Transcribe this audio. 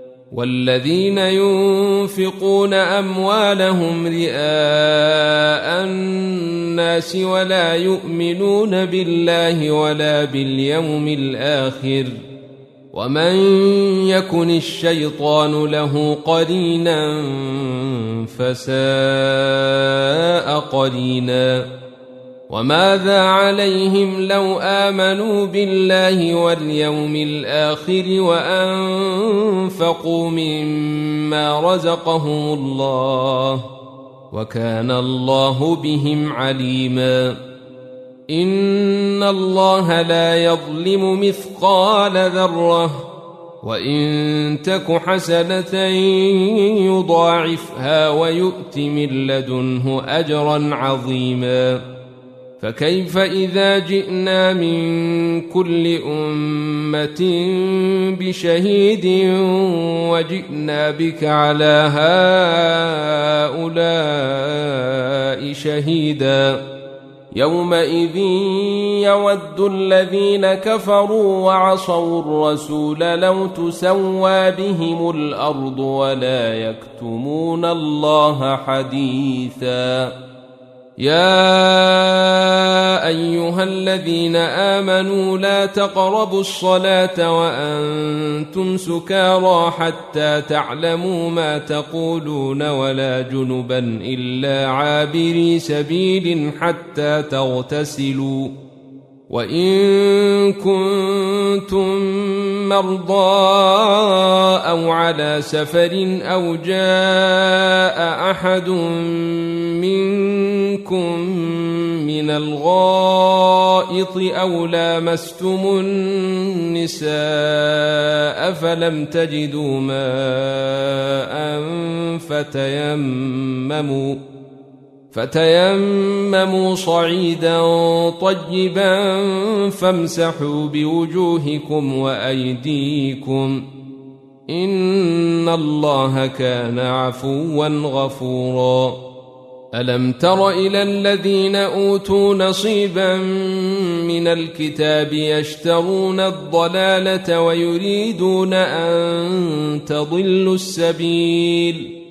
والذين ينفقون أموالهم رئاء الناس ولا يؤمنون بالله ولا باليوم الآخر ومن يكن الشيطان له قرينا فساء قرينا وماذا عليهم لو آمنوا بالله واليوم الآخر وأنفقوا مما رزقهم الله وكان الله بهم عليما إن الله لا يظلم مثقال ذرة وإن تك حسنة يضاعفها ويؤت من لدنه أجرا عظيما فكيف إذا جئنا من كل أمة بشهيد وجئنا بك على هؤلاء شهيدا يومئذ يود الذين كفروا وعصوا الرسول لو تسوى بهم الأرض ولا يكتمون الله حديثا يا أيها الذين آمنوا لا تقربوا الصلاة وأنتم سكارى حتى تعلموا ما تقولون ولا جنبا إلا عابري سبيل حتى تغتسلوا وإن كنتم مرضى أو على سفر أو جاء أحد منكم من الغائط أو لامستم النساء فلم تجدوا ماء فتيمموا صعيدا طيبا فامسحوا بوجوهكم وأيديكم إن الله كان عفوا غفورا ألم تر إلى الذين أوتوا نصيبا من الكتاب يشترون الضلالة ويريدون أن تضلوا السبيل